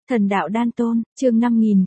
Thần đạo đan tôn, chương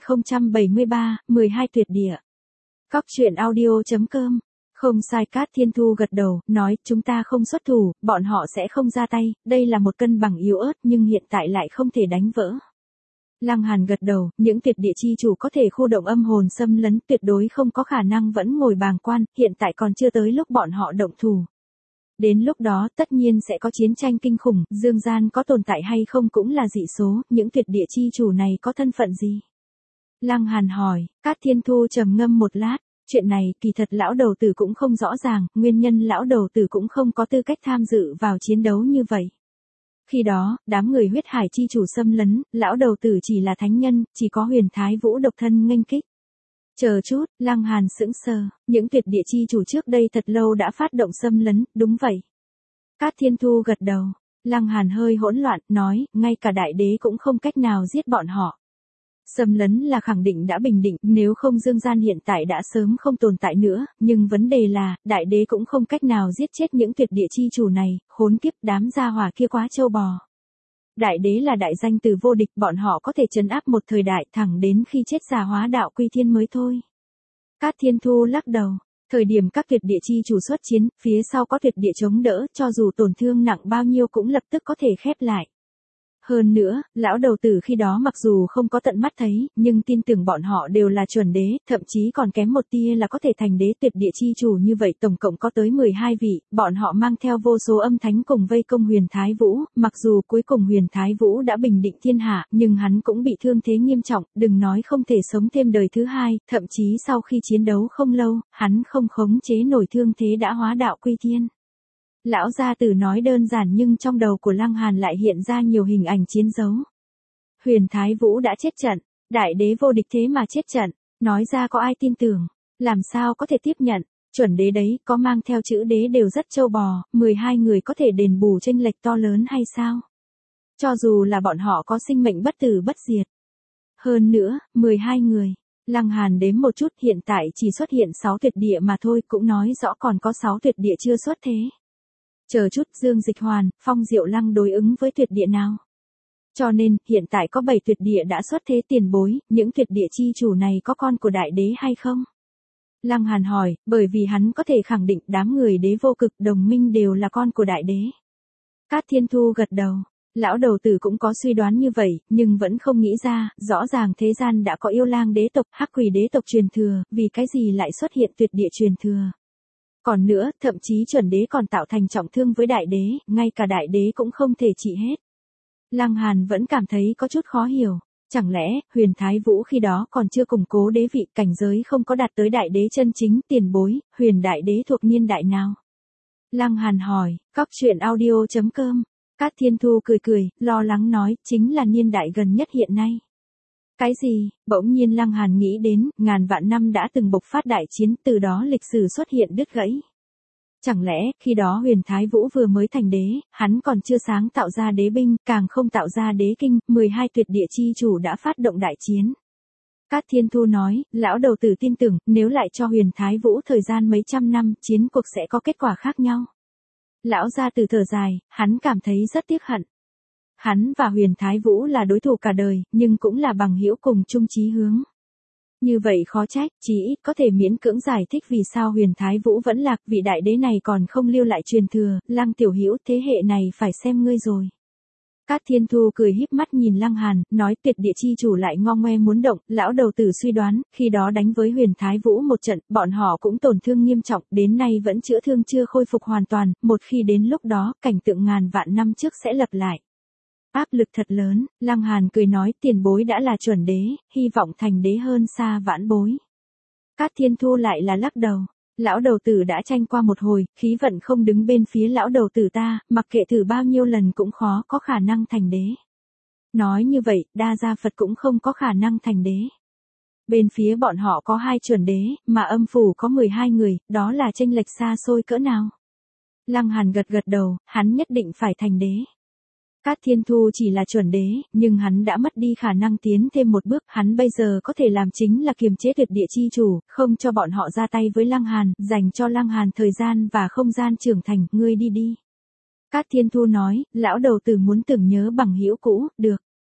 5073, 12 tuyệt địa. Cóc truyện audio.com. Không sai, Cát Thiên Thu gật đầu, nói, chúng ta không xuất thủ, bọn họ sẽ không ra tay, đây là một cân bằng yếu ớt nhưng hiện tại lại không thể đánh vỡ. Lăng Hàn gật đầu, những tuyệt địa chi chủ có thể khu động âm hồn xâm lấn tuyệt đối không có khả năng vẫn ngồi bàng quan, hiện tại còn chưa tới lúc bọn họ động thủ. Đến lúc đó tất nhiên sẽ có chiến tranh kinh khủng, dương gian có tồn tại hay không cũng là dị số, những tuyệt địa chi chủ này có thân phận gì? Lăng Hàn hỏi, Cát Thiên Thu trầm ngâm một lát, chuyện này kỳ thật lão đầu tử cũng không rõ ràng, nguyên nhân lão đầu tử cũng không có tư cách tham dự vào chiến đấu như vậy. Khi đó, đám người huyết hải chi chủ xâm lấn, lão đầu tử chỉ là thánh nhân, chỉ có Huyền Thái Vũ độc thân nghênh kích. Chờ chút, Lăng Hàn sững sờ, những tuyệt địa chi chủ trước đây thật lâu đã phát động xâm lấn, đúng vậy. Cát Thiên Thu gật đầu, Lăng Hàn hơi hỗn loạn, nói, ngay cả đại đế cũng không cách nào giết bọn họ. Xâm lấn là khẳng định đã bình định, nếu không dương gian hiện tại đã sớm không tồn tại nữa, nhưng vấn đề là, đại đế cũng không cách nào giết chết những tuyệt địa chi chủ này, khốn kiếp đám gia hỏa kia quá trâu bò. Đại đế là đại danh từ vô địch, bọn họ có thể trấn áp một thời đại thẳng đến khi chết già hóa đạo quy thiên mới thôi. Cát Thiên Thu lắc đầu, thời điểm các tuyệt địa chi chủ xuất chiến, phía sau có tuyệt địa chống đỡ, cho dù tổn thương nặng bao nhiêu cũng lập tức có thể khép lại. Hơn nữa, lão đầu tử khi đó mặc dù không có tận mắt thấy, nhưng tin tưởng bọn họ đều là chuẩn đế, thậm chí còn kém một tia là có thể thành đế. Tuyệt địa chi chủ như vậy tổng cộng có tới 12 vị, bọn họ mang theo vô số âm thánh cùng vây công Huyền Thái Vũ, mặc dù cuối cùng Huyền Thái Vũ đã bình định thiên hạ, nhưng hắn cũng bị thương thế nghiêm trọng, đừng nói không thể sống thêm đời thứ hai, thậm chí sau khi chiến đấu không lâu, hắn không khống chế nổi thương thế đã hóa đạo quy thiên. Lão gia tử nói đơn giản nhưng trong đầu của Lăng Hàn lại hiện ra nhiều hình ảnh chiến dấu. Huyền Thái Vũ đã chết trận, đại đế vô địch thế mà chết trận, nói ra có ai tin tưởng, làm sao có thể tiếp nhận, chuẩn đế đấy, có mang theo chữ đế đều rất trâu bò, 12 người có thể đền bù chênh lệch to lớn hay sao? Cho dù là bọn họ có sinh mệnh bất tử bất diệt. Hơn nữa, 12 người. Lăng Hàn đếm một chút, hiện tại chỉ xuất hiện 6 tuyệt địa mà thôi, cũng nói rõ còn có 6 tuyệt địa chưa xuất thế. Chờ chút, Dương Dịch Hoàn, Phong Diệu Lăng đối ứng với tuyệt địa nào? Cho nên, hiện tại có 7 tuyệt địa đã xuất thế, tiền bối, những tuyệt địa chi chủ này có con của đại đế hay không? Lăng Hàn hỏi, bởi vì hắn có thể khẳng định đám người đế vô cực đồng minh đều là con của đại đế. Cát Thiên Thu gật đầu, lão đầu tử cũng có suy đoán như vậy, nhưng vẫn không nghĩ ra, rõ ràng thế gian đã có yêu lang đế tộc, hắc quỷ đế tộc truyền thừa, vì cái gì lại xuất hiện tuyệt địa truyền thừa? Còn nữa, thậm chí chuẩn đế còn tạo thành trọng thương với đại đế, ngay cả đại đế cũng không thể trị hết. Lăng Hàn vẫn cảm thấy có chút khó hiểu, chẳng lẽ, Huyền Thái Vũ khi đó còn chưa củng cố đế vị, cảnh giới không có đạt tới đại đế chân chính, tiền bối, Huyền đại đế thuộc niên đại nào? Lăng Hàn hỏi, cóc truyện audio.com. Cát Thiên Thu cười cười, lo lắng nói, chính là niên đại gần nhất hiện nay. Cái gì? Bỗng nhiên Lăng Hàn nghĩ đến, ngàn vạn năm đã từng bộc phát đại chiến, từ đó lịch sử xuất hiện đứt gãy. Chẳng lẽ, khi đó Huyền Thái Vũ vừa mới thành đế, hắn còn chưa sáng tạo ra đế binh, càng không tạo ra đế kinh, 12 tuyệt địa chi chủ đã phát động đại chiến. Cát Thiên Thu nói, lão đầu tử tin tưởng, nếu lại cho Huyền Thái Vũ thời gian mấy trăm năm, chiến cuộc sẽ có kết quả khác nhau. Lão gia tử thở dài, hắn cảm thấy rất tiếc hận. Hắn và Huyền Thái Vũ là đối thủ cả đời, nhưng cũng là bằng hữu cùng chung chí hướng. Như vậy khó trách, chí ít có thể miễn cưỡng giải thích vì sao Huyền Thái Vũ vẫn lạc, vị đại đế này còn không lưu lại truyền thừa, Lăng tiểu hữu, thế hệ này phải xem ngươi rồi. Cát Thiên Thu cười híp mắt nhìn Lăng Hàn, nói tuyệt địa chi chủ lại ngo ngoe muốn động, lão đầu tử suy đoán, khi đó đánh với Huyền Thái Vũ một trận, bọn họ cũng tổn thương nghiêm trọng, đến nay vẫn chữa thương chưa khôi phục hoàn toàn, một khi đến lúc đó, cảnh tượng ngàn vạn năm trước sẽ lặp lại. Áp lực thật lớn, Lăng Hàn cười nói, tiền bối đã là chuẩn đế, hy vọng thành đế hơn xa vãn bối. Cát Thiên Thu lại là lắc đầu, lão đầu tử đã tranh qua một hồi, khí vận không đứng bên phía lão đầu tử ta, mặc kệ thử bao nhiêu lần cũng khó có khả năng thành đế. Nói như vậy, Đa Gia Phật cũng không có khả năng thành đế. Bên phía bọn họ có 2 chuẩn đế, mà âm phủ có 12 người, đó là chênh lệch xa xôi cỡ nào? Lăng Hàn gật gật đầu, hắn nhất định phải thành đế. Cát Thiên Thu chỉ là chuẩn đế, nhưng hắn đã mất đi khả năng tiến thêm một bước, hắn bây giờ có thể làm chính là kiềm chế tuyệt địa chi chủ, không cho bọn họ ra tay với Lăng Hàn, dành cho Lăng Hàn thời gian và không gian trưởng thành, ngươi đi đi. Cát Thiên Thu nói, lão đầu tử muốn tưởng nhớ bằng hữu cũ, được.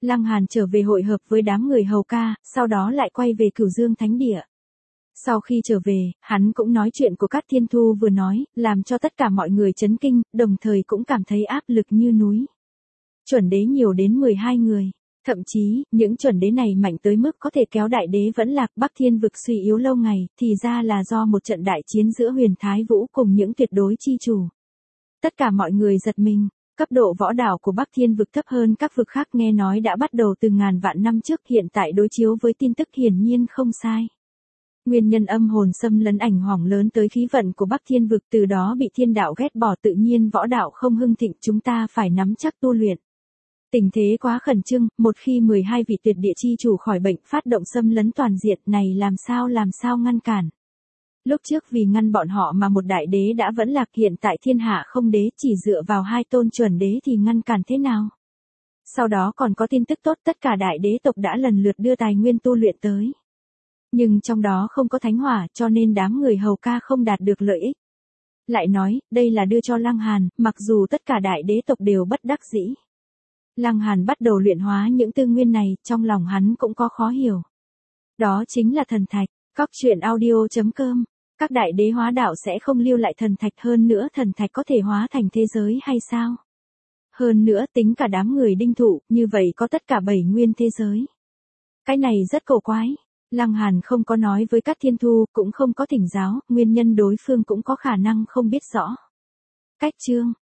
Lăng Hàn trở về hội hợp với đám người hầu ca, sau đó lại quay về Cửu Dương Thánh Địa. Sau khi trở về, hắn cũng nói chuyện của Cát Thiên Thu vừa nói, làm cho tất cả mọi người chấn kinh, đồng thời cũng cảm thấy áp lực như núi. Chuẩn đế nhiều đến 12 người. Thậm chí, những chuẩn đế này mạnh tới mức có thể kéo đại đế vẫn lạc Bắc Thiên vực suy yếu lâu ngày, thì ra là do một trận đại chiến giữa Huyền Thái Vũ cùng những tuyệt đối chi chủ. Tất cả mọi người giật mình, cấp độ võ đạo của Bắc Thiên vực thấp hơn các vực khác nghe nói đã bắt đầu từ ngàn vạn năm trước, hiện tại đối chiếu với tin tức hiển nhiên không sai. Nguyên nhân âm hồn xâm lấn ảnh hưởng lớn tới khí vận của Bắc Thiên vực, từ đó bị thiên đạo ghét bỏ, tự nhiên võ đạo không hưng thịnh, chúng ta phải nắm chắc tu luyện. Tình thế quá khẩn trương, một khi 12 vị tuyệt địa chi chủ khỏi bệnh phát động xâm lấn toàn diện này làm sao ngăn cản. Lúc trước vì ngăn bọn họ mà một đại đế đã vẫn lạc, hiện tại thiên hạ không đế, chỉ dựa vào 2 tôn chuẩn đế thì ngăn cản thế nào? Sau đó còn có tin tức tốt, tất cả đại đế tộc đã lần lượt đưa tài nguyên tu luyện tới. Nhưng trong đó không có thánh hỏa, cho nên đám người hầu ca không đạt được lợi ích. Lại nói, đây là đưa cho Lăng Hàn, mặc dù tất cả đại đế tộc đều bất đắc dĩ. Lăng Hàn bắt đầu luyện hóa những tư nguyên này, trong lòng hắn cũng có khó hiểu. Đó chính là thần thạch. Cóc truyện audio.com. Các đại đế hóa đạo sẽ không lưu lại thần thạch, hơn nữa thần thạch có thể hóa thành thế giới hay sao? Hơn nữa tính cả đám người đinh thụ, như vậy có tất cả 7 nguyên thế giới. Cái này rất cổ quái. Lăng Hàn không có nói với Cát Thiên Thu, cũng không có thỉnh giáo, nguyên nhân đối phương cũng có khả năng không biết rõ. Cách chương